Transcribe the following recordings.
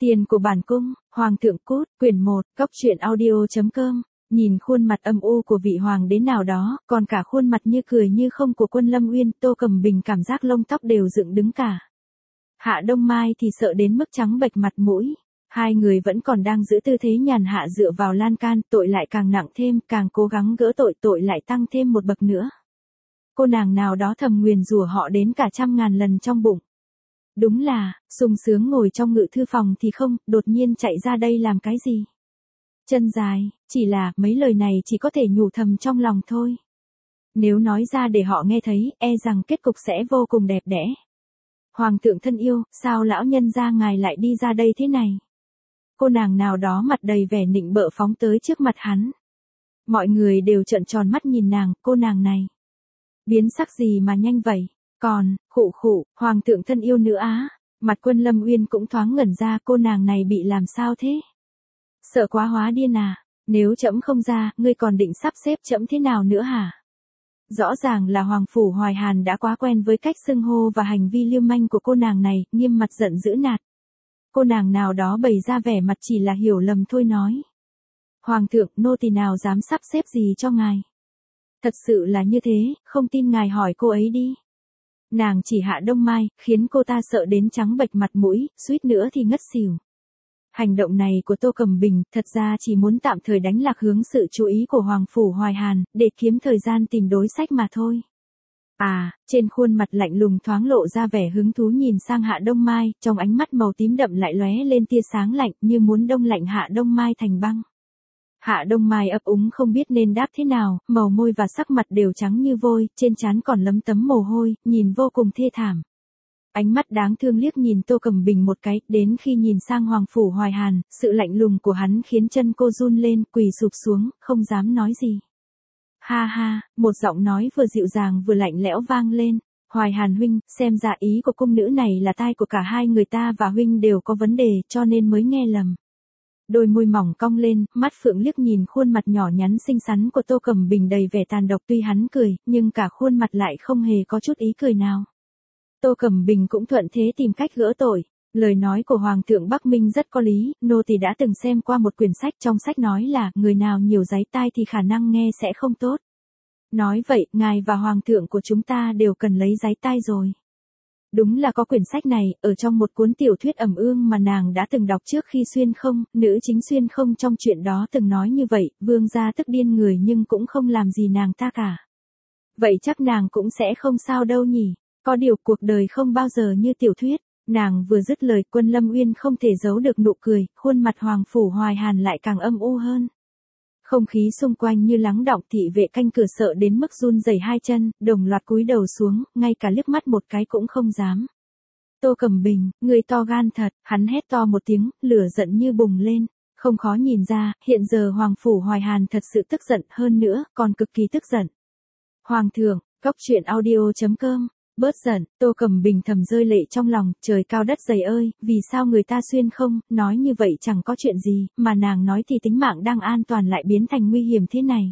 Tiền của bản cung, Hoàng thượng cút, quyển 1, Cốc truyện audio.com. Nhìn khuôn mặt âm u của vị hoàng đế nào đó, còn cả khuôn mặt như cười như không của Quân Lâm Uyên, Tô Cẩm Bình cảm giác lông tóc đều dựng đứng cả. Hạ Đông Mai thì sợ đến mức trắng bệch mặt mũi. Hai người vẫn còn đang giữ tư thế nhàn hạ dựa vào lan can, tội lại càng nặng thêm, càng cố gắng gỡ tội, tội lại tăng thêm một bậc nữa. Cô nàng nào đó thầm nguyền rủa họ đến cả 100.000 lần trong bụng. Đúng là, sung sướng ngồi trong ngự thư phòng thì không, đột nhiên chạy ra đây làm cái gì? Chân dài, chỉ là, mấy lời này chỉ có thể nhủ thầm trong lòng thôi. Nếu nói ra để họ nghe thấy, e rằng kết cục sẽ vô cùng đẹp đẽ. Hoàng thượng thân yêu, sao lão nhân gia ngài lại đi ra đây thế này? Cô nàng nào đó mặt đầy vẻ nịnh bợ phóng tới trước mặt hắn. Mọi người đều trợn tròn mắt nhìn nàng, cô nàng này. Biến sắc gì mà nhanh vậy? Còn, khụ khụ, hoàng thượng thân yêu nữa á. Mặt Quân Lâm Uyên cũng thoáng ngẩn ra, cô nàng này bị làm sao thế? Sợ quá hóa điên à? Nếu trẫm không ra, ngươi còn định sắp xếp trẫm thế nào nữa hả? Rõ ràng là Hoàng Phủ Hoài Hàn đã quá quen với cách xưng hô và hành vi liêu manh của cô nàng này, nghiêm mặt giận dữ nạt. Cô nàng nào đó bày ra vẻ mặt chỉ là hiểu lầm thôi nói. Hoàng thượng, nô tỳ nào dám sắp xếp gì cho ngài? Thật sự là như thế, không tin ngài hỏi cô ấy đi. Nàng chỉ Hạ Đông Mai, khiến cô ta sợ đến trắng bệch mặt mũi, suýt nữa thì ngất xỉu. Hành động này của Tô Cẩm Bình, thật ra chỉ muốn tạm thời đánh lạc hướng sự chú ý của Hoàng Phủ Hoài Hàn, để kiếm thời gian tìm đối sách mà thôi. À, trên khuôn mặt lạnh lùng thoáng lộ ra vẻ hứng thú nhìn sang Hạ Đông Mai, trong ánh mắt màu tím đậm lại lóe lên tia sáng lạnh, như muốn đông lạnh Hạ Đông Mai thành băng. Hạ Đông Mai ấp úng không biết nên đáp thế nào, màu môi và sắc mặt đều trắng như vôi, trên trán còn lấm tấm mồ hôi, nhìn vô cùng thê thảm. Ánh mắt đáng thương liếc nhìn Tô Cẩm Bình một cái, đến khi nhìn sang Hoàng Phủ Hoài Hàn, sự lạnh lùng của hắn khiến chân cô run lên, quỳ sụp xuống, không dám nói gì. Ha ha, một giọng nói vừa dịu dàng vừa lạnh lẽo vang lên. Hoài Hàn huynh, xem ra ý của cung nữ này là tai của cả hai người ta và huynh đều có vấn đề, cho nên mới nghe lầm. Đôi môi mỏng cong lên, mắt phượng liếc nhìn khuôn mặt nhỏ nhắn xinh xắn của Tô Cẩm Bình đầy vẻ tàn độc, tuy hắn cười, nhưng cả khuôn mặt lại không hề có chút ý cười nào. Tô Cẩm Bình cũng thuận thế tìm cách gỡ tội. Lời nói của Hoàng thượng Bắc Minh rất có lý, nô tỳ đã từng xem qua một quyển sách, trong sách nói là, người nào nhiều dáy tai thì khả năng nghe sẽ không tốt. Nói vậy, ngài và Hoàng thượng của chúng ta đều cần lấy dáy tai rồi. Đúng là có quyển sách này, ở trong một cuốn tiểu thuyết ẩm ương mà nàng đã từng đọc trước khi xuyên không, nữ chính xuyên không trong chuyện đó từng nói như vậy, vương gia tức điên người nhưng cũng không làm gì nàng ta cả. Vậy chắc nàng cũng sẽ không sao đâu nhỉ, có điều cuộc đời không bao giờ như tiểu thuyết. Nàng vừa dứt lời, Quân Lâm Uyên không thể giấu được nụ cười, khuôn mặt Hoàng Phủ Hoài Hàn lại càng âm u hơn. Không khí xung quanh như lắng đọng, thị vệ canh cửa sợ đến mức run rẩy hai chân, đồng loạt cúi đầu xuống, ngay cả liếc mắt một cái cũng không dám. Tô Cẩm Bình, người to gan thật, hắn hét to một tiếng, lửa giận như bùng lên. Không khó nhìn ra, hiện giờ Hoàng Phủ Hoài Hàn thật sự tức giận, hơn nữa, còn cực kỳ tức giận. Hoàng thượng, Cốc truyện audio.com. Bớt giận, Tô Cẩm Bình thầm rơi lệ trong lòng, trời cao đất dày ơi, vì sao người ta xuyên không, nói như vậy chẳng có chuyện gì, mà nàng nói thì tính mạng đang an toàn lại biến thành nguy hiểm thế này.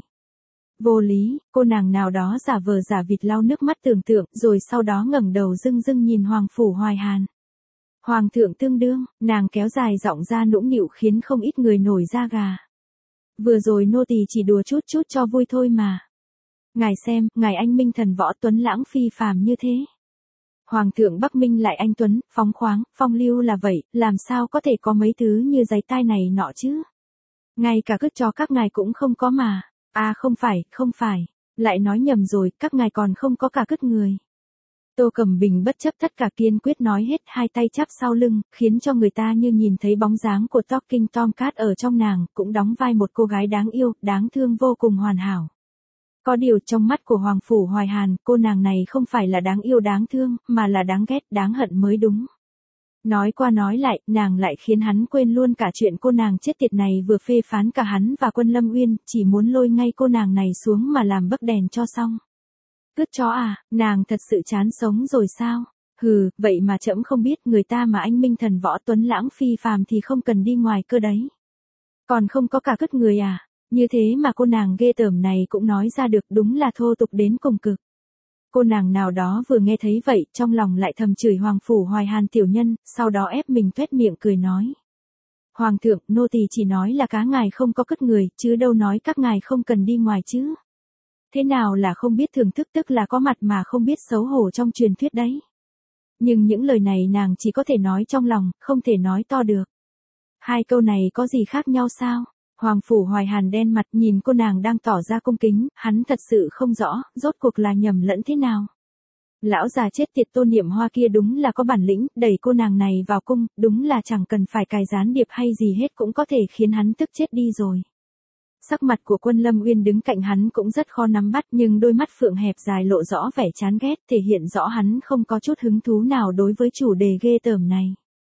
Vô lý, cô nàng nào đó giả vờ giả vịt lau nước mắt tưởng tượng, rồi sau đó ngẩng đầu dưng dưng nhìn Hoàng Phủ Hoài Hàn. Hoàng thượng tương đương, nàng kéo dài giọng ra nũng nịu khiến không ít người nổi da gà. Vừa rồi nô tỳ chỉ đùa chút chút cho vui thôi mà. Ngài xem, ngài anh minh thần võ tuấn lãng phi phàm như thế. Hoàng thượng Bắc Minh lại anh tuấn, phóng khoáng, phong lưu là vậy, làm sao có thể có mấy thứ như giấy tai này nọ chứ? Ngay cả cứt cho các ngài cũng không có mà. À không phải, lại nói nhầm rồi, các ngài còn không có cả cứt người. Tô Cẩm Bình bất chấp tất cả kiên quyết nói hết, hai tay chắp sau lưng, khiến cho người ta như nhìn thấy bóng dáng của Talking Tom Cat ở trong nàng, cũng đóng vai một cô gái đáng yêu, đáng thương vô cùng hoàn hảo. Có điều trong mắt của Hoàng Phủ Hoài Hàn, cô nàng này không phải là đáng yêu đáng thương, mà là đáng ghét, đáng hận mới đúng. Nói qua nói lại, nàng lại khiến hắn quên luôn cả chuyện cô nàng chết tiệt này vừa phê phán cả hắn và Quân Lâm Uyên, chỉ muốn lôi ngay cô nàng này xuống mà làm bấc đèn cho xong. Cứt chó à, nàng thật sự chán sống rồi sao? Hừ, vậy mà trẫm không biết, người ta mà anh minh thần võ tuấn lãng phi phàm thì không cần đi ngoài cơ đấy. Còn không có cả cứt người à? Như thế mà cô nàng ghê tởm này cũng nói ra được, đúng là thô tục đến cùng cực. Cô nàng nào đó vừa nghe thấy vậy, trong lòng lại thầm chửi Hoàng Phủ Hoài Hàn tiểu nhân, sau đó ép mình tuét miệng cười nói. Hoàng thượng, nô tỳ chỉ nói là cá ngài không có cất người, chứ đâu nói các ngài không cần đi ngoài chứ. Thế nào là không biết thưởng thức, tức là có mặt mà không biết xấu hổ trong truyền thuyết đấy. Nhưng những lời này nàng chỉ có thể nói trong lòng, không thể nói to được. Hai câu này có gì khác nhau sao? Hoàng Phủ Hoài Hàn đen mặt nhìn cô nàng đang tỏ ra cung kính, hắn thật sự không rõ, rốt cuộc là nhầm lẫn thế nào. Lão già chết tiệt Tô Niệm Hoa kia đúng là có bản lĩnh, đẩy cô nàng này vào cung, đúng là chẳng cần phải cài gián điệp hay gì hết cũng có thể khiến hắn tức chết đi rồi. Sắc mặt của Quân Lâm Uyên đứng cạnh hắn cũng rất khó nắm bắt, nhưng đôi mắt phượng hẹp dài lộ rõ vẻ chán ghét, thể hiện rõ hắn không có chút hứng thú nào đối với chủ đề ghê tởm này.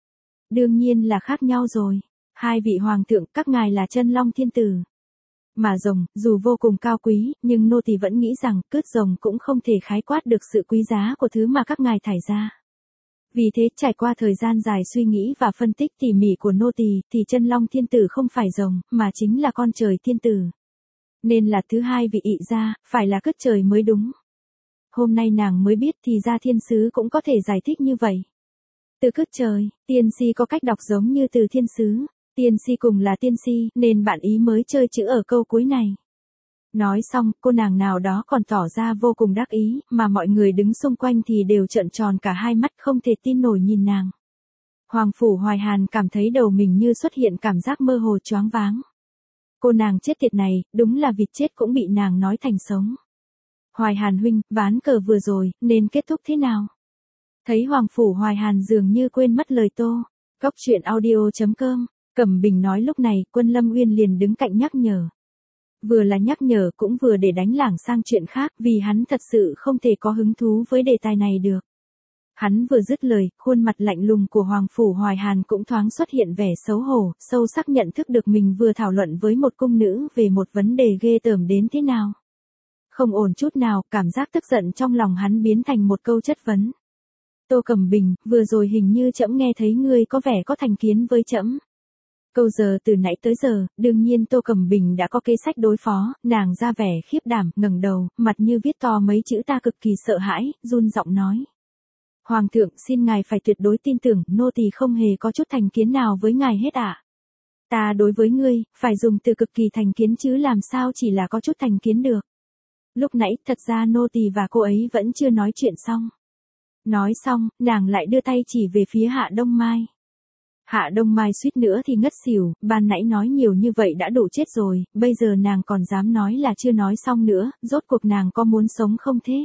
Đương nhiên là khác nhau rồi. Hai vị hoàng thượng, các ngài là chân long thiên tử. Mà rồng, dù vô cùng cao quý, nhưng nô tỳ vẫn nghĩ rằng, cướp rồng cũng không thể khái quát được sự quý giá của thứ mà các ngài thải ra. Vì thế, trải qua thời gian dài suy nghĩ và phân tích tỉ mỉ của nô tỳ, thì chân long thiên tử không phải rồng, mà chính là con trời thiên tử. Nên là thứ hai vị ị ra, phải là cướp trời mới đúng. Hôm nay nàng mới biết thì ra thiên sứ cũng có thể giải thích như vậy. Từ cướp trời, tiên si có cách đọc giống như từ thiên sứ. Tiên si cùng là tiên si, nên bạn ý mới chơi chữ ở câu cuối này. Nói xong, cô nàng nào đó còn tỏ ra vô cùng đắc ý, mà mọi người đứng xung quanh thì đều trợn tròn cả hai mắt không thể tin nổi nhìn nàng. Hoàng Phủ Hoài Hàn cảm thấy đầu mình như xuất hiện cảm giác mơ hồ choáng váng. Cô nàng chết tiệt này, đúng là vịt chết cũng bị nàng nói thành sống. Hoài Hàn huynh, ván cờ vừa rồi, nên kết thúc thế nào? Thấy Hoàng Phủ Hoài Hàn dường như quên mất lời Tô. Cóc truyện audio.com. Cẩm Bình nói lúc này, Quân Lâm Uyên liền đứng cạnh nhắc nhở. Vừa là nhắc nhở cũng vừa để đánh lảng sang chuyện khác, vì hắn thật sự không thể có hứng thú với đề tài này được. Hắn vừa dứt lời, khuôn mặt lạnh lùng của Hoàng Phủ Hoài Hàn cũng thoáng xuất hiện vẻ xấu hổ, sâu sắc nhận thức được mình vừa thảo luận với một cung nữ về một vấn đề ghê tởm đến thế nào. Không ổn chút nào, cảm giác tức giận trong lòng hắn biến thành một câu chất vấn. Tô Cẩm Bình, vừa rồi hình như trẫm nghe thấy ngươi có vẻ có thành kiến với trẫm. Câu giờ từ nãy tới giờ, đương nhiên Tô Cẩm Bình đã có kế sách đối phó, nàng ra vẻ khiếp đảm, ngẩng đầu, mặt như viết to mấy chữ ta cực kỳ sợ hãi, run giọng nói. Hoàng thượng, xin ngài phải tuyệt đối tin tưởng, nô tỳ không hề có chút thành kiến nào với ngài hết ạ. Ta đối với ngươi, phải dùng từ cực kỳ thành kiến chứ làm sao chỉ là có chút thành kiến được. Lúc nãy, thật ra nô tỳ và cô ấy vẫn chưa nói chuyện xong. Nói xong, nàng lại đưa tay chỉ về phía Hạ Đông Mai. Hạ Đông Mai suýt nữa thì ngất xỉu, ban nãy nói nhiều như vậy đã đủ chết rồi, bây giờ nàng còn dám nói là chưa nói xong nữa, rốt cuộc nàng có muốn sống không thế?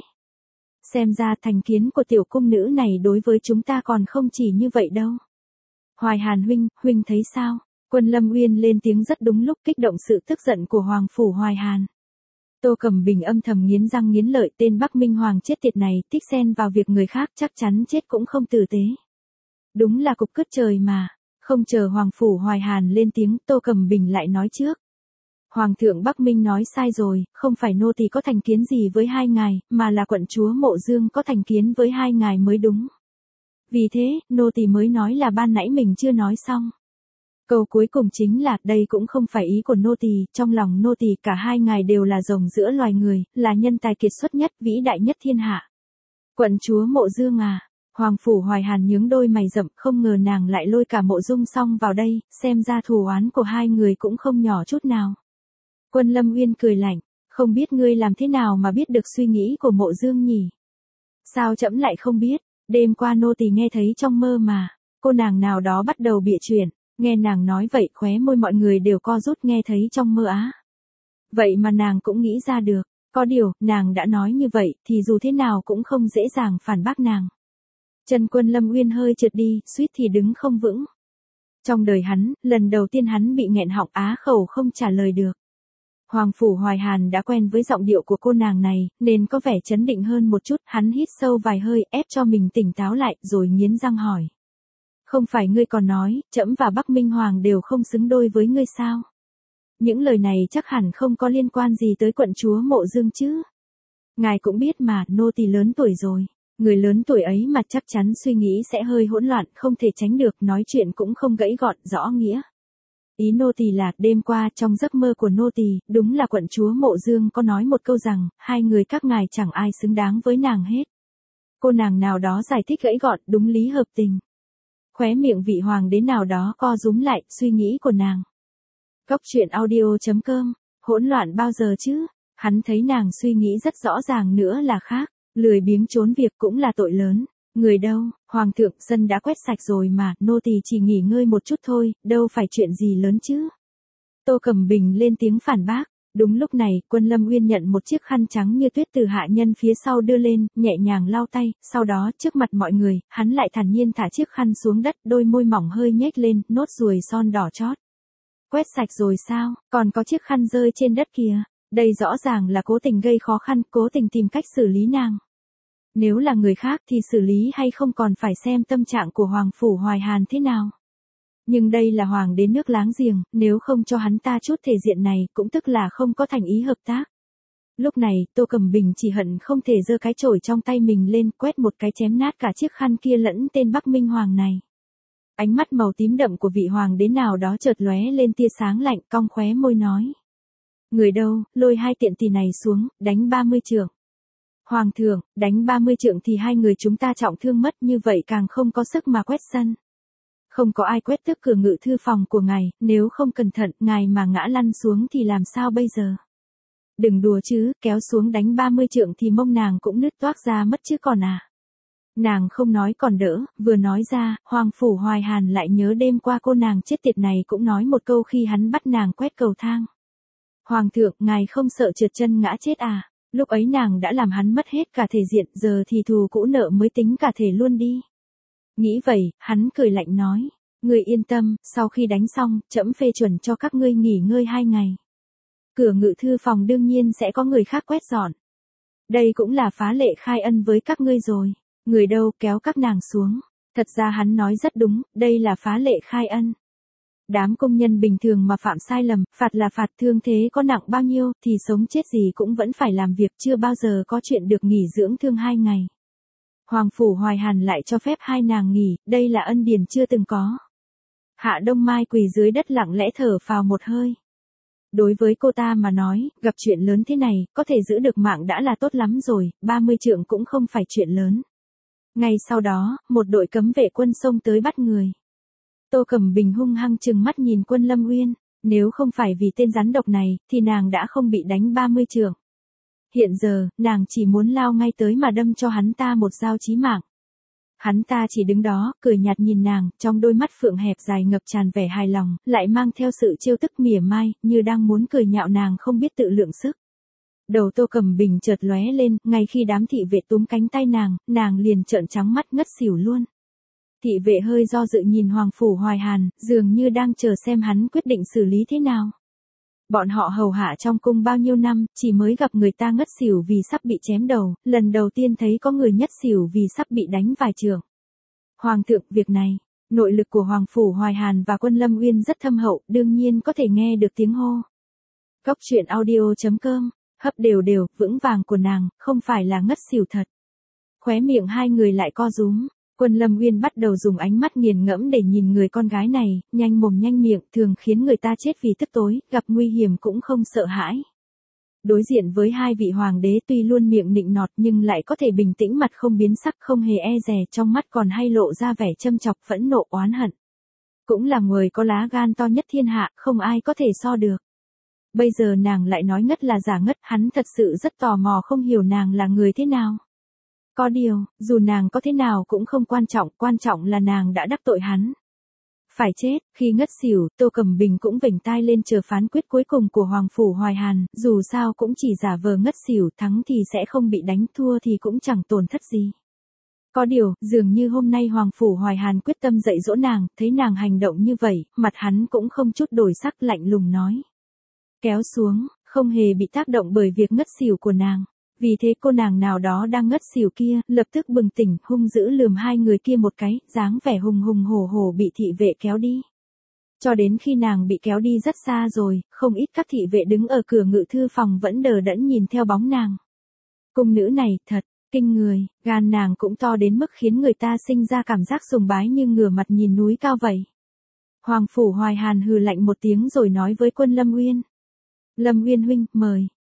Xem ra thành kiến của tiểu cung nữ này đối với chúng ta còn không chỉ như vậy đâu. Hoài Hàn huynh, huynh thấy sao? Quân Lâm Uyên lên tiếng rất đúng lúc, kích động sự tức giận của Hoàng Phủ Hoài Hàn. Tô Cẩm Bình âm thầm nghiến răng nghiến lợi, tên Bắc Minh Hoàng chết tiệt này, thích xen vào việc người khác chắc chắn chết cũng không tử tế. Đúng là cục cứt trời mà. Không chờ Hoàng Phủ Hoài Hàn lên tiếng, Tô Cẩm Bình lại nói trước. Hoàng thượng Bắc Minh nói sai rồi, không phải nô tỳ có thành kiến gì với hai ngài, mà là quận chúa Mộ Dương có thành kiến với hai ngài mới đúng. Vì thế, nô tỳ mới nói là ban nãy mình chưa nói xong. Câu cuối cùng chính là, đây cũng không phải ý của nô tỳ, trong lòng nô tỳ cả hai ngài đều là rồng giữa loài người, là nhân tài kiệt xuất nhất, vĩ đại nhất thiên hạ. Quận chúa Mộ Dương à? Hoàng Phủ Hoài Hàn nhướng đôi mày rậm, không ngờ nàng lại lôi cả Mộ Dung xong vào đây, xem ra thù oán của hai người cũng không nhỏ chút nào. Quân Lâm Uyên cười lạnh, không biết ngươi làm thế nào mà biết được suy nghĩ của Mộ Dương nhỉ? Sao trẫm lại không biết, đêm qua nô tỳ nghe thấy trong mơ mà, cô nàng nào đó bắt đầu bịa chuyện, nghe nàng nói vậy khóe môi mọi người đều co rút nghe thấy trong mơ á. Vậy mà nàng cũng nghĩ ra được, có điều, nàng đã nói như vậy thì dù thế nào cũng không dễ dàng phản bác nàng. Chân Quân Lâm Uyên hơi trượt đi, suýt thì đứng không vững. Trong đời hắn, lần đầu tiên hắn bị nghẹn họng á khẩu không trả lời được. Hoàng Phủ Hoài Hàn đã quen với giọng điệu của cô nàng này, nên có vẻ chấn định hơn một chút, hắn hít sâu vài hơi, ép cho mình tỉnh táo lại, rồi nghiến răng hỏi. Không phải ngươi còn nói, trẫm và Bắc Minh Hoàng đều không xứng đôi với ngươi sao? Những lời này chắc hẳn không có liên quan gì tới quận chúa Mộ Dương chứ? Ngài cũng biết mà, nô tỳ lớn tuổi rồi. Người lớn tuổi ấy mà chắc chắn suy nghĩ sẽ hơi hỗn loạn, không thể tránh được, nói chuyện cũng không gãy gọn, rõ nghĩa. Ý nô tỳ là, đêm qua trong giấc mơ của nô tỳ, đúng là quận chúa Mộ Dương có nói một câu rằng, hai người các ngài chẳng ai xứng đáng với nàng hết. Cô nàng nào đó giải thích gãy gọn, đúng lý hợp tình. Khóe miệng vị hoàng đế nào đó co rúm lại, suy nghĩ của nàng. Cốc truyện audio.com, hỗn loạn bao giờ chứ? Hắn thấy nàng suy nghĩ rất rõ ràng nữa là khác, lười biếng trốn việc cũng là tội lớn. Người đâu, hoàng thượng, sân đã quét sạch rồi mà, nô tỳ chỉ nghỉ ngơi một chút thôi, đâu phải chuyện gì lớn chứ. Tô Cẩm Bình lên tiếng phản bác. Đúng lúc này, Quân Lâm Uyên nhận một chiếc khăn trắng như tuyết từ hạ nhân phía sau đưa lên, nhẹ nhàng lau tay, sau đó trước mặt mọi người, hắn lại thản nhiên thả chiếc khăn xuống đất, đôi môi mỏng hơi nhếch lên, nốt ruồi son đỏ chót. Quét sạch rồi sao, còn có chiếc khăn rơi trên đất kìa, đây rõ ràng là cố tình gây khó khăn, cố tình tìm cách xử lý nàng. Nếu là người khác thì xử lý hay không còn phải xem tâm trạng của Hoàng Phủ Hoài Hàn thế nào. Nhưng đây là hoàng đế nước láng giềng, nếu không cho hắn ta chút thể diện này cũng tức là không có thành ý hợp tác. Lúc này, Tô Cẩm Bình chỉ hận không thể giơ cái chổi trong tay mình lên quét một cái chém nát cả chiếc khăn kia lẫn tên Bắc Minh Hoàng này. Ánh mắt màu tím đậm của vị hoàng đế nào đó chợt lóe lên tia sáng lạnh, cong khóe môi nói. Người đâu, lôi hai tiện tỳ này xuống, đánh 30 trượng. Hoàng thượng, đánh 30 trượng thì hai người chúng ta trọng thương mất, như vậy càng không có sức mà quét sân. Không có ai quét tước cửa ngự thư phòng của ngài, nếu không cẩn thận, ngài mà ngã lăn xuống thì làm sao bây giờ? Đừng đùa chứ, kéo xuống đánh 30 trượng thì mông nàng cũng nứt toác ra mất chứ còn à. Nàng không nói còn đỡ, vừa nói ra, Hoàng Phủ Hoài Hàn lại nhớ đêm qua cô nàng chết tiệt này cũng nói một câu khi hắn bắt nàng quét cầu thang. Hoàng thượng, ngài không sợ trượt chân ngã chết à? Lúc ấy nàng đã làm hắn mất hết cả thể diện, giờ thì thù cũ nợ mới tính cả thể luôn đi. Nghĩ vậy, hắn cười lạnh nói, ngươi yên tâm, sau khi đánh xong, trẫm phê chuẩn cho các ngươi nghỉ ngơi 2 ngày. Cửa ngự thư phòng đương nhiên sẽ có người khác quét dọn. Đây cũng là phá lệ khai ân với các ngươi rồi. Người đâu kéo các nàng xuống. Thật ra hắn nói rất đúng, đây là phá lệ khai ân. Đám công nhân bình thường mà phạm sai lầm, phạt là phạt, thương thế có nặng bao nhiêu thì sống chết gì cũng vẫn phải làm việc, chưa bao giờ có chuyện được nghỉ dưỡng thương 2 ngày. Hoàng Phủ Hoài Hàn lại cho phép hai nàng nghỉ, đây là ân điển chưa từng có. Hạ Đông Mai quỳ dưới đất lặng lẽ thở phào một hơi. Đối với cô ta mà nói, gặp chuyện lớn thế này, có thể giữ được mạng đã là tốt lắm rồi, 30 trượng cũng không phải chuyện lớn. Ngay sau đó, một đội cấm vệ quân xông tới bắt người. Tô Cẩm Bình hung hăng trừng mắt nhìn Quân Lâm Uyên, nếu không phải vì tên rắn độc này, thì nàng đã không bị đánh 30 trượng. Hiện giờ, nàng chỉ muốn lao ngay tới mà đâm cho hắn ta một dao chí mạng. Hắn ta chỉ đứng đó, cười nhạt nhìn nàng, trong đôi mắt phượng hẹp dài ngập tràn vẻ hài lòng, lại mang theo sự trêu tức mỉa mai, như đang muốn cười nhạo nàng không biết tự lượng sức. Đầu Tô Cẩm Bình chợt lóe lên, ngay khi đám thị vệ túm cánh tay nàng liền trợn trắng mắt ngất xỉu luôn. Thị vệ hơi do dự nhìn Hoàng Phủ Hoài Hàn, dường như đang chờ xem hắn quyết định xử lý thế nào. Bọn họ hầu hạ trong cung bao nhiêu năm, chỉ mới gặp người ta ngất xỉu vì sắp bị chém đầu, lần đầu tiên thấy có người ngất xỉu vì sắp bị đánh vài chưởng. Hoàng thượng, việc này, nội lực của Hoàng Phủ Hoài Hàn và Quân Lâm Uyên rất thâm hậu, đương nhiên có thể nghe được tiếng hô. Cốc truyện audio.com, hấp đều đều, vững vàng của nàng, không phải là ngất xỉu thật. Khóe miệng hai người lại co rúm. Quân Lâm Uyên bắt đầu dùng ánh mắt nghiền ngẫm để nhìn người con gái này, nhanh mồm nhanh miệng, thường khiến người ta chết vì tức tối, gặp nguy hiểm cũng không sợ hãi. Đối diện với hai vị hoàng đế tuy luôn miệng nịnh nọt nhưng lại có thể bình tĩnh mặt không biến sắc, không hề e dè, trong mắt còn hay lộ ra vẻ châm chọc, phẫn nộ, oán hận. Cũng là người có lá gan to nhất thiên hạ, không ai có thể so được. Bây giờ nàng lại nói ngất là giả ngất, hắn thật sự rất tò mò không hiểu nàng là người thế nào. Có điều, dù nàng có thế nào cũng không quan trọng là nàng đã đắc tội hắn. Phải chết, khi ngất xỉu, Tô Cẩm Bình cũng vểnh tai lên chờ phán quyết cuối cùng của Hoàng Phủ Hoài Hàn, dù sao cũng chỉ giả vờ ngất xỉu, thắng thì sẽ không bị đánh, thua thì cũng chẳng tổn thất gì. Có điều, dường như hôm nay Hoàng Phủ Hoài Hàn quyết tâm dạy dỗ nàng, thấy nàng hành động như vậy, mặt hắn cũng không chút đổi sắc, lạnh lùng nói. Kéo xuống, không hề bị tác động bởi việc ngất xỉu của nàng. Vì thế cô nàng nào đó đang ngất xỉu kia, lập tức bừng tỉnh, hung dữ lườm hai người kia một cái, dáng vẻ hùng hùng hổ hổ bị thị vệ kéo đi. Cho đến khi nàng bị kéo đi rất xa rồi, không ít các thị vệ đứng ở cửa ngự thư phòng vẫn đờ đẫn nhìn theo bóng nàng. Cung nữ này, thật, kinh người, gan nàng cũng to đến mức khiến người ta sinh ra cảm giác sùng bái như ngửa mặt nhìn núi cao vậy. Hoàng Phủ Hoài Hàn hừ lạnh một tiếng rồi nói với Quân Lâm Uyên. Lâm Uyên huynh, mời.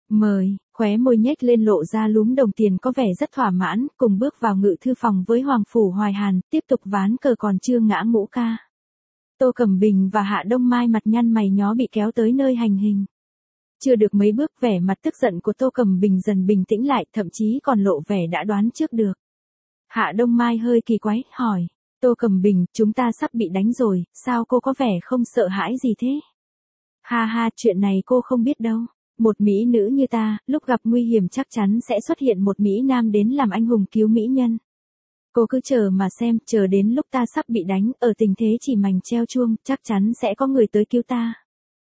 Mời, khóe môi nhếch lên lộ ra lúm đồng tiền có vẻ rất thỏa mãn, cùng bước vào ngự thư phòng với Hoàng Phủ Hoài Hàn, tiếp tục ván cờ còn chưa ngã ngũ ca. Tô Cẩm Bình và Hạ Đông Mai mặt nhăn mày nhó bị kéo tới nơi hành hình. Chưa được mấy bước vẻ mặt tức giận của Tô Cẩm Bình dần bình tĩnh lại, thậm chí còn lộ vẻ đã đoán trước được. Hạ Đông Mai hơi kỳ quái, hỏi, Tô Cẩm Bình, chúng ta sắp bị đánh rồi, sao cô có vẻ không sợ hãi gì thế? Ha ha, chuyện này cô không biết đâu. Một mỹ nữ như ta, lúc gặp nguy hiểm chắc chắn sẽ xuất hiện một mỹ nam đến làm anh hùng cứu mỹ nhân. Cô cứ chờ mà xem, chờ đến lúc ta sắp bị đánh, ở tình thế chỉ mảnh treo chuông, chắc chắn sẽ có người tới cứu ta.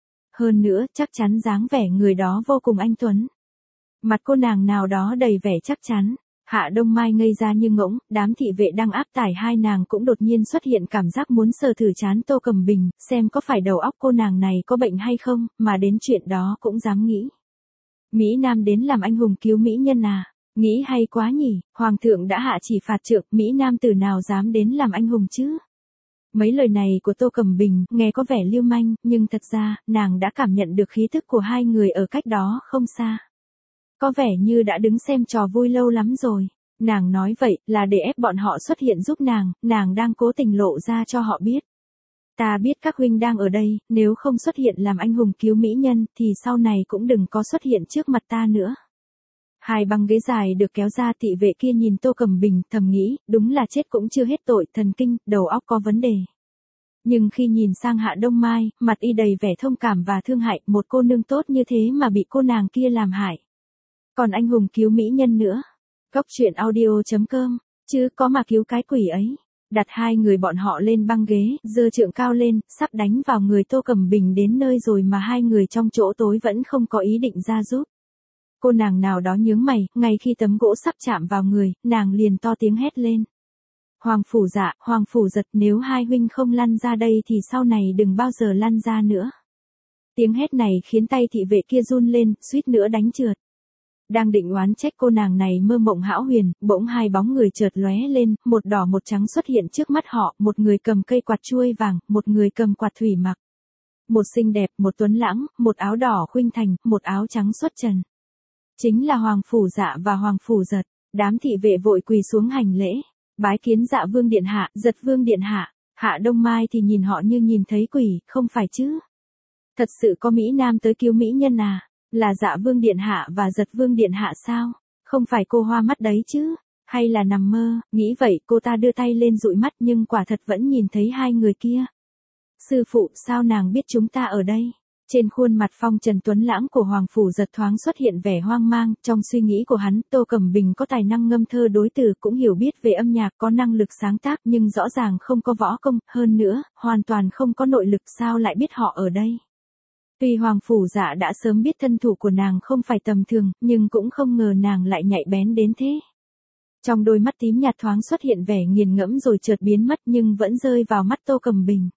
Hơn nữa, chắc chắn dáng vẻ người đó vô cùng anh tuấn. Mặt cô nàng nào đó đầy vẻ chắc chắn. Hạ Đông Mai ngây ra như ngỗng, đám thị vệ đang áp tải hai nàng cũng đột nhiên xuất hiện cảm giác muốn sờ thử trán Tô Cẩm Bình, xem có phải đầu óc cô nàng này có bệnh hay không, mà đến chuyện đó cũng dám nghĩ. Mỹ Nam đến làm anh hùng cứu mỹ nhân à? Nghĩ hay quá nhỉ, Hoàng thượng đã hạ chỉ phạt trượng, Mỹ Nam tử nào dám đến làm anh hùng chứ? Mấy lời này của Tô Cẩm Bình nghe có vẻ lưu manh, nhưng thật ra, nàng đã cảm nhận được khí thức của hai người ở cách đó không xa. Có vẻ như đã đứng xem trò vui lâu lắm rồi. Nàng nói vậy là để ép bọn họ xuất hiện giúp nàng đang cố tình lộ ra cho họ biết. Ta biết các huynh đang ở đây, nếu không xuất hiện làm anh hùng cứu mỹ nhân, thì sau này cũng đừng có xuất hiện trước mặt ta nữa. Hai băng ghế dài được kéo ra, thị vệ kia nhìn Tô Cẩm Bình, thầm nghĩ, đúng là chết cũng chưa hết tội, thần kinh, đầu óc có vấn đề. Nhưng khi nhìn sang Hạ Đông Mai, mặt y đầy vẻ thông cảm và thương hại, một cô nương tốt như thế mà bị cô nàng kia làm hại. Còn anh hùng cứu mỹ nhân nữa. Cốc truyện audio.com, chứ có mà cứu cái quỷ ấy. Đặt hai người bọn họ lên băng ghế, giơ trượng cao lên, sắp đánh vào người Tô Cẩm Bình đến nơi rồi mà hai người trong chỗ tối vẫn không có ý định ra giúp. Cô nàng nào đó nhướng mày, ngay khi tấm gỗ sắp chạm vào người, nàng liền to tiếng hét lên. Hoàng Phủ Dạ, Hoàng Phủ Giật, nếu hai huynh không lăn ra đây thì sau này đừng bao giờ lăn ra nữa. Tiếng hét này khiến tay thị vệ kia run lên, suýt nữa đánh trượt. Đang định oán trách cô nàng này mơ mộng hão huyền, bỗng hai bóng người chợt lóe lên, một đỏ một trắng xuất hiện trước mắt họ, một người cầm cây quạt chuôi vàng, một người cầm quạt thủy mặc. Một xinh đẹp, một tuấn lãng, một áo đỏ khuynh thành, một áo trắng xuất trần. Chính là Hoàng Phủ Dạ và Hoàng Phủ Giật. Đám thị vệ vội quỳ xuống hành lễ, bái kiến Dạ Vương điện hạ, Giật Vương điện hạ. Hạ Đông Mai thì nhìn họ như nhìn thấy quỷ, không phải chứ? Thật sự có mỹ nam tới cứu mỹ nhân à? Là Dạ Vương điện hạ và Giật Vương điện hạ sao? Không phải cô hoa mắt đấy chứ? Hay là nằm mơ? Nghĩ vậy, cô ta đưa tay lên dụi mắt nhưng quả thật vẫn nhìn thấy hai người kia. Sư phụ, sao nàng biết chúng ta ở đây? Trên khuôn mặt phong trần tuấn lãng của Hoàng Phủ Giật thoáng xuất hiện vẻ hoang mang, trong suy nghĩ của hắn, Tô Cẩm Bình có tài năng ngâm thơ đối từ, cũng hiểu biết về âm nhạc, có năng lực sáng tác nhưng rõ ràng không có võ công, hơn nữa, hoàn toàn không có nội lực, sao lại biết họ ở đây. Tuy Hoàng Phủ Dạ đã sớm biết thân thủ của nàng không phải tầm thường, nhưng cũng không ngờ nàng lại nhạy bén đến thế. Trong đôi mắt tím nhạt thoáng xuất hiện vẻ nghiền ngẫm rồi chợt biến mất nhưng vẫn rơi vào mắt Tô Cẩm Bình.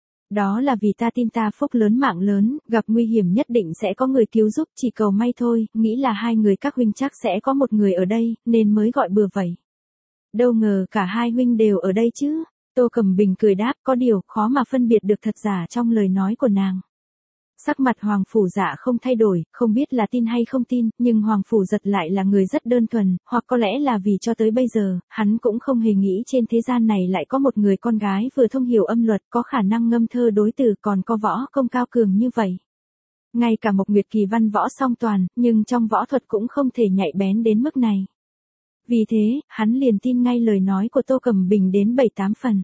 Đó là vì ta tin ta phúc lớn mạng lớn, gặp nguy hiểm nhất định sẽ có người cứu giúp, chỉ cầu may thôi, nghĩ là hai người các huynh chắc sẽ có một người ở đây, nên mới gọi bừa vậy. Đâu ngờ cả hai huynh đều ở đây chứ. Tô Cẩm Bình cười đáp, có điều khó mà phân biệt được thật giả trong lời nói của nàng. Sắc mặt Hoàng Phủ Dạ không thay đổi, không biết là tin hay không tin, nhưng Hoàng Phủ Giật lại là người rất đơn thuần, hoặc có lẽ là vì cho tới bây giờ, hắn cũng không hề nghĩ trên thế gian này lại có một người con gái vừa thông hiểu âm luật, có khả năng ngâm thơ đối từ, còn có võ công cao cường như vậy. Ngay cả Mộc Nguyệt Kỳ văn võ song toàn, nhưng trong võ thuật cũng không thể nhạy bén đến mức này. Vì thế, hắn liền tin ngay lời nói của Tô Cẩm Bình đến 7-8 phần.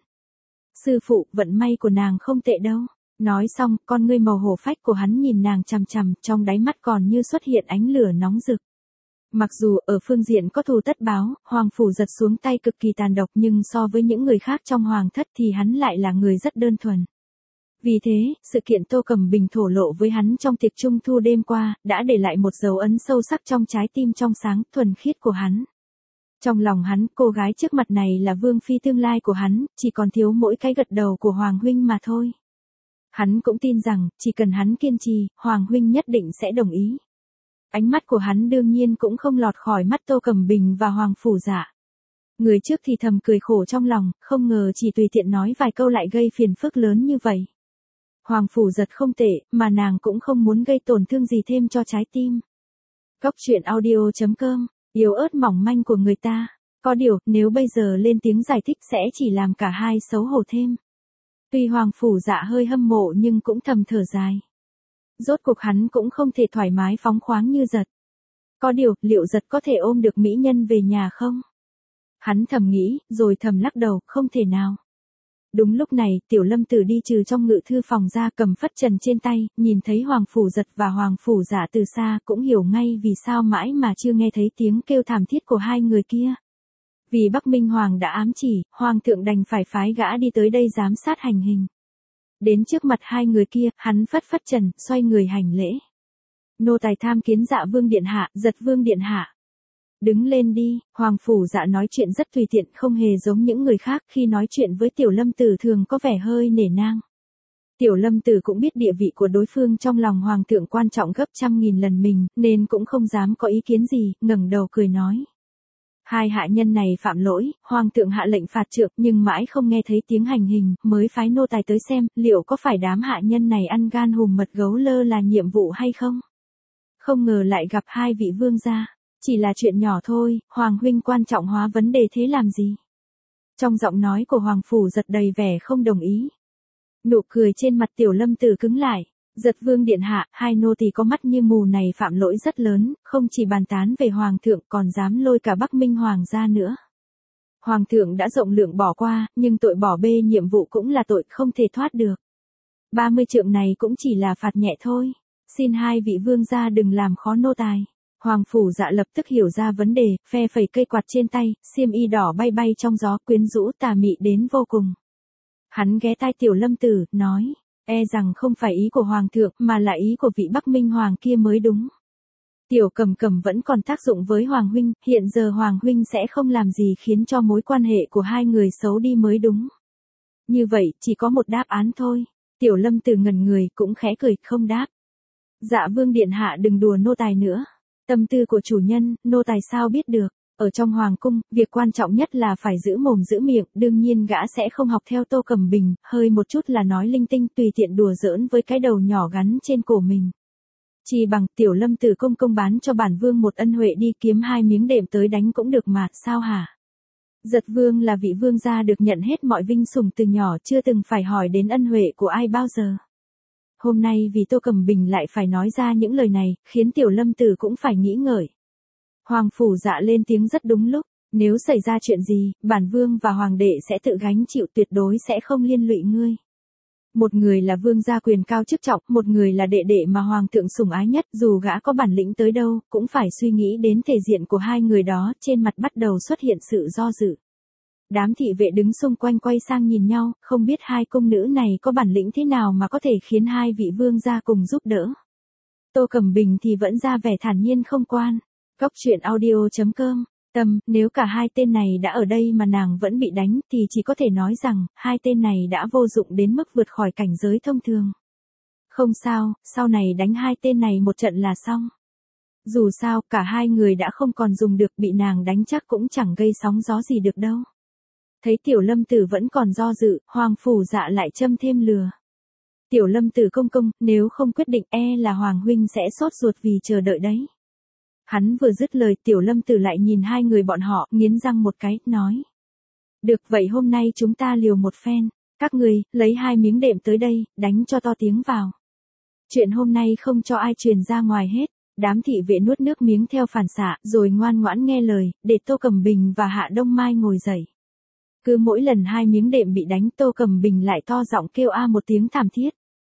Sư phụ, vận may của nàng không tệ đâu. Nói xong, con ngươi màu hổ phách của hắn nhìn nàng chằm chằm, trong đáy mắt còn như xuất hiện ánh lửa nóng rực. Mặc dù ở phương diện có thù tất báo, Hoàng Phủ Giật xuống tay cực kỳ tàn độc nhưng so với những người khác trong Hoàng thất thì hắn lại là người rất đơn thuần. Vì thế, sự kiện Tô Cẩm Bình thổ lộ với hắn trong tiệc trung thu đêm qua, đã để lại một dấu ấn sâu sắc trong trái tim trong sáng, thuần khiết của hắn. Trong lòng hắn, cô gái trước mặt này là vương phi tương lai của hắn, chỉ còn thiếu mỗi cái gật đầu của Hoàng huynh mà thôi. Hắn cũng tin rằng, chỉ cần hắn kiên trì, Hoàng huynh nhất định sẽ đồng ý. Ánh mắt của hắn đương nhiên cũng không lọt khỏi mắt Tô Cẩm Bình và Hoàng Phủ Dạ. Người trước thì thầm cười khổ trong lòng, không ngờ chỉ tùy tiện nói vài câu lại gây phiền phức lớn như vậy. Hoàng Phủ Giật không tệ, mà nàng cũng không muốn gây tổn thương gì thêm cho trái tim. Cóc truyện audio.com, yếu ớt mỏng manh của người ta. Có điều, nếu bây giờ lên tiếng giải thích sẽ chỉ làm cả hai xấu hổ thêm. Tuy Hoàng Phủ Dạ hơi hâm mộ nhưng cũng thầm thở dài. Rốt cuộc hắn cũng không thể thoải mái phóng khoáng như Giật. Có điều, liệu Giật có thể ôm được mỹ nhân về nhà không? Hắn thầm nghĩ, rồi thầm lắc đầu, không thể nào. Đúng lúc này, Tiểu Lâm Tử đi trừ trong ngự thư phòng ra, cầm phất trần trên tay, nhìn thấy Hoàng Phủ Giật và Hoàng Phủ Dạ từ xa, cũng hiểu ngay vì sao mãi mà chưa nghe thấy tiếng kêu thảm thiết của hai người kia. Vì Bắc Minh Hoàng đã ám chỉ, Hoàng thượng đành phải phái gã đi tới đây giám sát hành hình. Đến trước mặt hai người kia, hắn phất phất trần, xoay người hành lễ. Nô tài tham kiến Dạ Vương điện hạ, Giật Vương điện hạ. Đứng lên đi, Hoàng Phủ Dạ nói chuyện rất tùy tiện, không hề giống những người khác, khi nói chuyện với Tiểu Lâm Tử thường có vẻ hơi nể nang. Tiểu Lâm Tử cũng biết địa vị của đối phương trong lòng Hoàng thượng quan trọng gấp trăm nghìn lần mình, nên cũng không dám có ý kiến gì, ngẩng đầu cười nói. Hai hạ nhân này phạm lỗi, Hoàng thượng hạ lệnh phạt trượng nhưng mãi không nghe thấy tiếng hành hình, mới phái nô tài tới xem, liệu có phải đám hạ nhân này ăn gan hùm mật gấu lơ là nhiệm vụ hay không? Không ngờ lại gặp hai vị vương gia. Chỉ là chuyện nhỏ thôi, Hoàng huynh quan trọng hóa vấn đề thế làm gì? Trong giọng nói của Hoàng Phủ Giật đầy vẻ không đồng ý. Nụ cười trên mặt Tiểu Lâm Tử cứng lại. Giật Vương điện hạ, hai nô tỳ có mắt như mù này phạm lỗi rất lớn, không chỉ bàn tán về Hoàng thượng còn dám lôi cả Bắc Minh Hoàng ra nữa. Hoàng thượng đã rộng lượng bỏ qua, nhưng tội bỏ bê nhiệm vụ cũng là tội không thể thoát được. 30 trượng này cũng chỉ là phạt nhẹ thôi. Xin hai vị vương gia đừng làm khó nô tài. Hoàng Phủ Dạ lập tức hiểu ra vấn đề, phe phẩy cây quạt trên tay, xiêm y đỏ bay bay trong gió, quyến rũ tà mị đến vô cùng. Hắn ghé tai Tiểu Lâm Tử, nói, e rằng không phải ý của Hoàng thượng mà là ý của vị Bắc Minh Hoàng kia mới đúng. Tiểu Cầm Cầm vẫn còn tác dụng với Hoàng huynh, hiện giờ Hoàng huynh sẽ không làm gì khiến cho mối quan hệ của hai người xấu đi mới đúng. Như vậy, chỉ có một đáp án thôi. Tiểu Lâm Tử ngẩn người, cũng khẽ cười, không đáp. Dạ Vương điện hạ đừng đùa nô tài nữa. Tâm tư của chủ nhân, nô tài sao biết được. Ở trong hoàng cung, việc quan trọng nhất là phải giữ mồm giữ miệng, đương nhiên gã sẽ không học theo Tô Cẩm Bình, hơi một chút là nói linh tinh tùy tiện đùa giỡn với cái đầu nhỏ gắn trên cổ mình. Chỉ bằng Tiểu Lâm Tử công công bán cho bản vương một ân huệ đi, kiếm hai miếng đệm tới đánh cũng được mà, sao hả? Giật Vương là vị vương gia được nhận hết mọi vinh sủng từ nhỏ, chưa từng phải hỏi đến ân huệ của ai bao giờ. Hôm nay vì Tô Cẩm Bình lại phải nói ra những lời này, khiến Tiểu Lâm Tử cũng phải nghĩ ngợi. Hoàng Phủ Dạ lên tiếng rất đúng lúc, nếu xảy ra chuyện gì, bản vương và hoàng đệ sẽ tự gánh chịu, tuyệt đối sẽ không liên lụy ngươi. Một người là vương gia quyền cao chức trọng, một người là đệ đệ mà hoàng thượng sủng ái nhất, dù gã có bản lĩnh tới đâu, cũng phải suy nghĩ đến thể diện của hai người đó, trên mặt bắt đầu xuất hiện sự do dự. Đám thị vệ đứng xung quanh quay sang nhìn nhau, không biết hai cung nữ này có bản lĩnh thế nào mà có thể khiến hai vị vương gia cùng giúp đỡ. Tô Cẩm Bình thì vẫn ra vẻ thản nhiên không quan. Cóc truyện audio.com, nếu cả hai tên này đã ở đây mà nàng vẫn bị đánh thì chỉ có thể nói rằng, hai tên này đã vô dụng đến mức vượt khỏi cảnh giới thông thường. Không sao, sau này đánh hai tên này một trận là xong. Dù sao, cả hai người đã không còn dùng được, bị nàng đánh chắc cũng chẳng gây sóng gió gì được đâu. Thấy Tiểu Lâm Tử vẫn còn do dự, Hoàng Phủ Dạ lại châm thêm lừa. Tiểu Lâm Tử công công, nếu không quyết định e là Hoàng huynh sẽ sốt ruột vì chờ đợi đấy. Hắn vừa dứt lời, Tiểu Lâm Tử lại nhìn hai người bọn họ, nghiến răng một cái, nói. Được, vậy hôm nay chúng ta liều một phen. Các người, lấy hai miếng đệm tới đây, đánh cho to tiếng vào. Chuyện hôm nay không cho ai truyền ra ngoài hết. Đám thị vệ nuốt nước miếng theo phản xạ, rồi ngoan ngoãn nghe lời, để Tô Cẩm Bình và Hạ Đông Mai ngồi dậy. Cứ mỗi lần hai miếng đệm bị đánh, Tô Cẩm Bình lại to giọng kêu a một tiếng thảm thiết.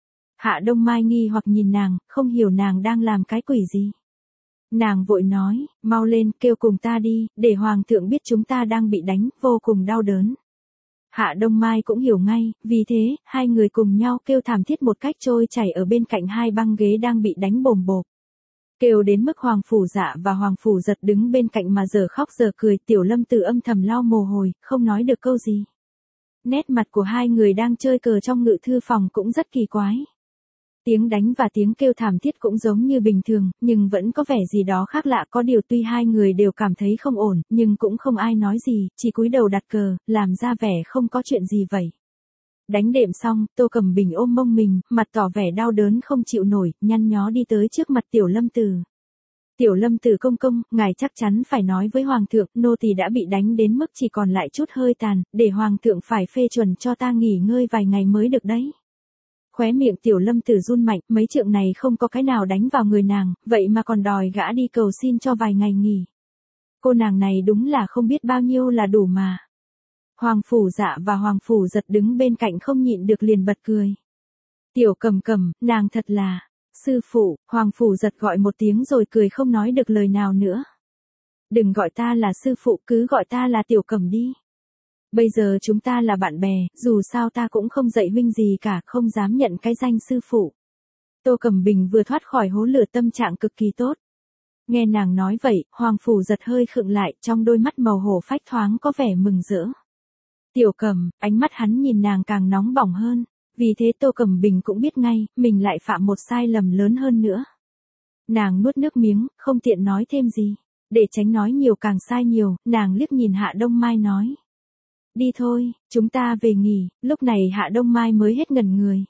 Hạ Đông Mai nghi hoặc nhìn nàng, không hiểu nàng đang làm cái quỷ gì. Nàng vội nói, mau lên, kêu cùng ta đi, để hoàng thượng biết chúng ta đang bị đánh, vô cùng đau đớn. Hạ Đông Mai cũng hiểu ngay, vì thế, hai người cùng nhau kêu thảm thiết một cách trôi chảy ở bên cạnh hai băng ghế đang bị đánh bồm bộp. Kêu đến mức Hoàng Phủ Dạ và Hoàng Phủ Giật đứng bên cạnh mà giờ khóc giờ cười, Tiểu Lâm Tử âm thầm lau mồ hôi, không nói được câu gì. Nét mặt của hai người đang chơi cờ trong ngự thư phòng cũng rất kỳ quái. Tiếng đánh và tiếng kêu thảm thiết cũng giống như bình thường, nhưng vẫn có vẻ gì đó khác lạ, có điều tuy hai người đều cảm thấy không ổn, nhưng cũng không ai nói gì, chỉ cúi đầu đặt cờ, làm ra vẻ không có chuyện gì vậy. Đánh đệm xong, Tô Cẩm Bình ôm mông mình, mặt tỏ vẻ đau đớn không chịu nổi, nhăn nhó đi tới trước mặt Tiểu Lâm Tử. Tiểu Lâm Tử công công, ngài chắc chắn phải nói với hoàng thượng, nô tỳ đã bị đánh đến mức chỉ còn lại chút hơi tàn, để hoàng thượng phải phê chuẩn cho ta nghỉ ngơi vài ngày mới được đấy. Khóe miệng Tiểu Lâm Tử run mạnh, mấy trượng này không có cái nào đánh vào người nàng, vậy mà còn đòi gã đi cầu xin cho vài ngày nghỉ. Cô nàng này đúng là không biết bao nhiêu là đủ mà. Hoàng Phủ Dạ và Hoàng Phủ Giật đứng bên cạnh không nhịn được liền bật cười. Tiểu Cầm Cầm, nàng thật là... Sư phụ, Hoàng Phủ Giật gọi một tiếng rồi cười không nói được lời nào nữa. Đừng gọi ta là sư phụ, cứ gọi ta là Tiểu Cầm đi. Bây giờ chúng ta là bạn bè, dù sao ta cũng không dạy huynh gì cả, không dám nhận cái danh sư phụ. Tô Cẩm Bình vừa thoát khỏi hố lửa, tâm trạng cực kỳ tốt. Nghe nàng nói vậy, Hoàng Phủ Giật hơi khựng lại, trong đôi mắt màu hổ phách thoáng có vẻ mừng rỡ. Tiểu Cầm, ánh mắt hắn nhìn nàng càng nóng bỏng hơn. Vì thế Tô Cẩm Bình cũng biết ngay, mình lại phạm một sai lầm lớn hơn nữa. Nàng nuốt nước miếng, không tiện nói thêm gì. Để tránh nói nhiều càng sai nhiều, nàng liếc nhìn Hạ Đông Mai nói. Đi thôi, chúng ta về nghỉ. Lúc này Hạ Đông Mai mới hết ngẩn người.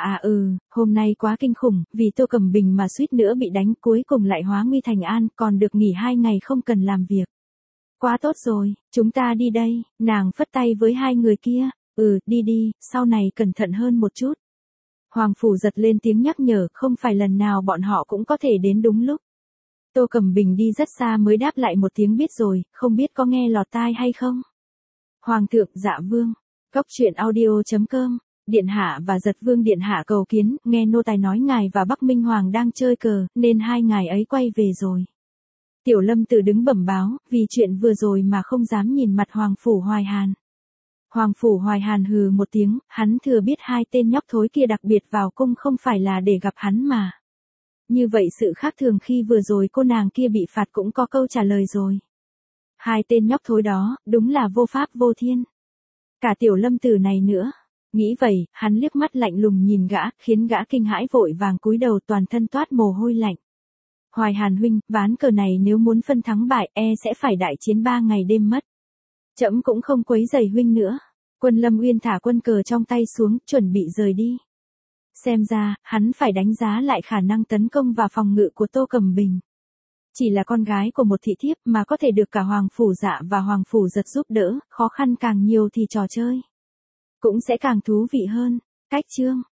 Hôm nay quá kinh khủng, vì Tô Cẩm Bình mà suýt nữa bị đánh, cuối cùng lại hóa nguy thành an, còn được nghỉ 2 ngày không cần làm việc. Quá tốt rồi, chúng ta đi đây. Nàng phất tay với hai người kia. Đi đi, sau này cẩn thận hơn một chút. Hoàng Phủ Giật lên tiếng nhắc nhở, không phải lần nào bọn họ cũng có thể đến đúng lúc. Tô Cẩm Bình đi rất xa mới đáp lại một tiếng biết rồi, không biết có nghe lọt tai hay không. Hoàng thượng, dạ vương. Cốc truyện audio.com. Điện hạ và Giật vương điện hạ cầu kiến, nghe nô tài nói ngài và Bắc Minh Hoàng đang chơi cờ, nên hai ngài ấy quay về rồi. Tiểu Lâm Tử đứng bẩm báo, vì chuyện vừa rồi mà không dám nhìn mặt Hoàng Phủ Hoài Hàn. Hoàng Phủ Hoài Hàn hừ một tiếng, hắn thừa biết hai tên nhóc thối kia đặc biệt vào cung không phải là để gặp hắn mà. Như vậy sự khác thường khi vừa rồi cô nàng kia bị phạt cũng có câu trả lời rồi. Hai tên nhóc thối đó, đúng là vô pháp vô thiên. Cả Tiểu Lâm Tử này nữa. Nghĩ vậy, hắn liếc mắt lạnh lùng nhìn gã, khiến gã kinh hãi vội vàng cúi đầu, toàn thân toát mồ hôi lạnh. Hoài Hàn huynh, ván cờ này nếu muốn phân thắng bại, sẽ phải đại chiến 3 ngày đêm mất. Trẫm cũng không quấy rầy huynh nữa. Quân Lâm Uyên thả quân cờ trong tay xuống, chuẩn bị rời đi. Xem ra, hắn phải đánh giá lại khả năng tấn công và phòng ngự của Tô Cẩm Bình. Chỉ là con gái của một thị thiếp mà có thể được cả Hoàng Phủ Dạ và Hoàng Phủ Giật giúp đỡ, khó khăn càng nhiều thì trò chơi cũng sẽ càng thú vị hơn. Cách chương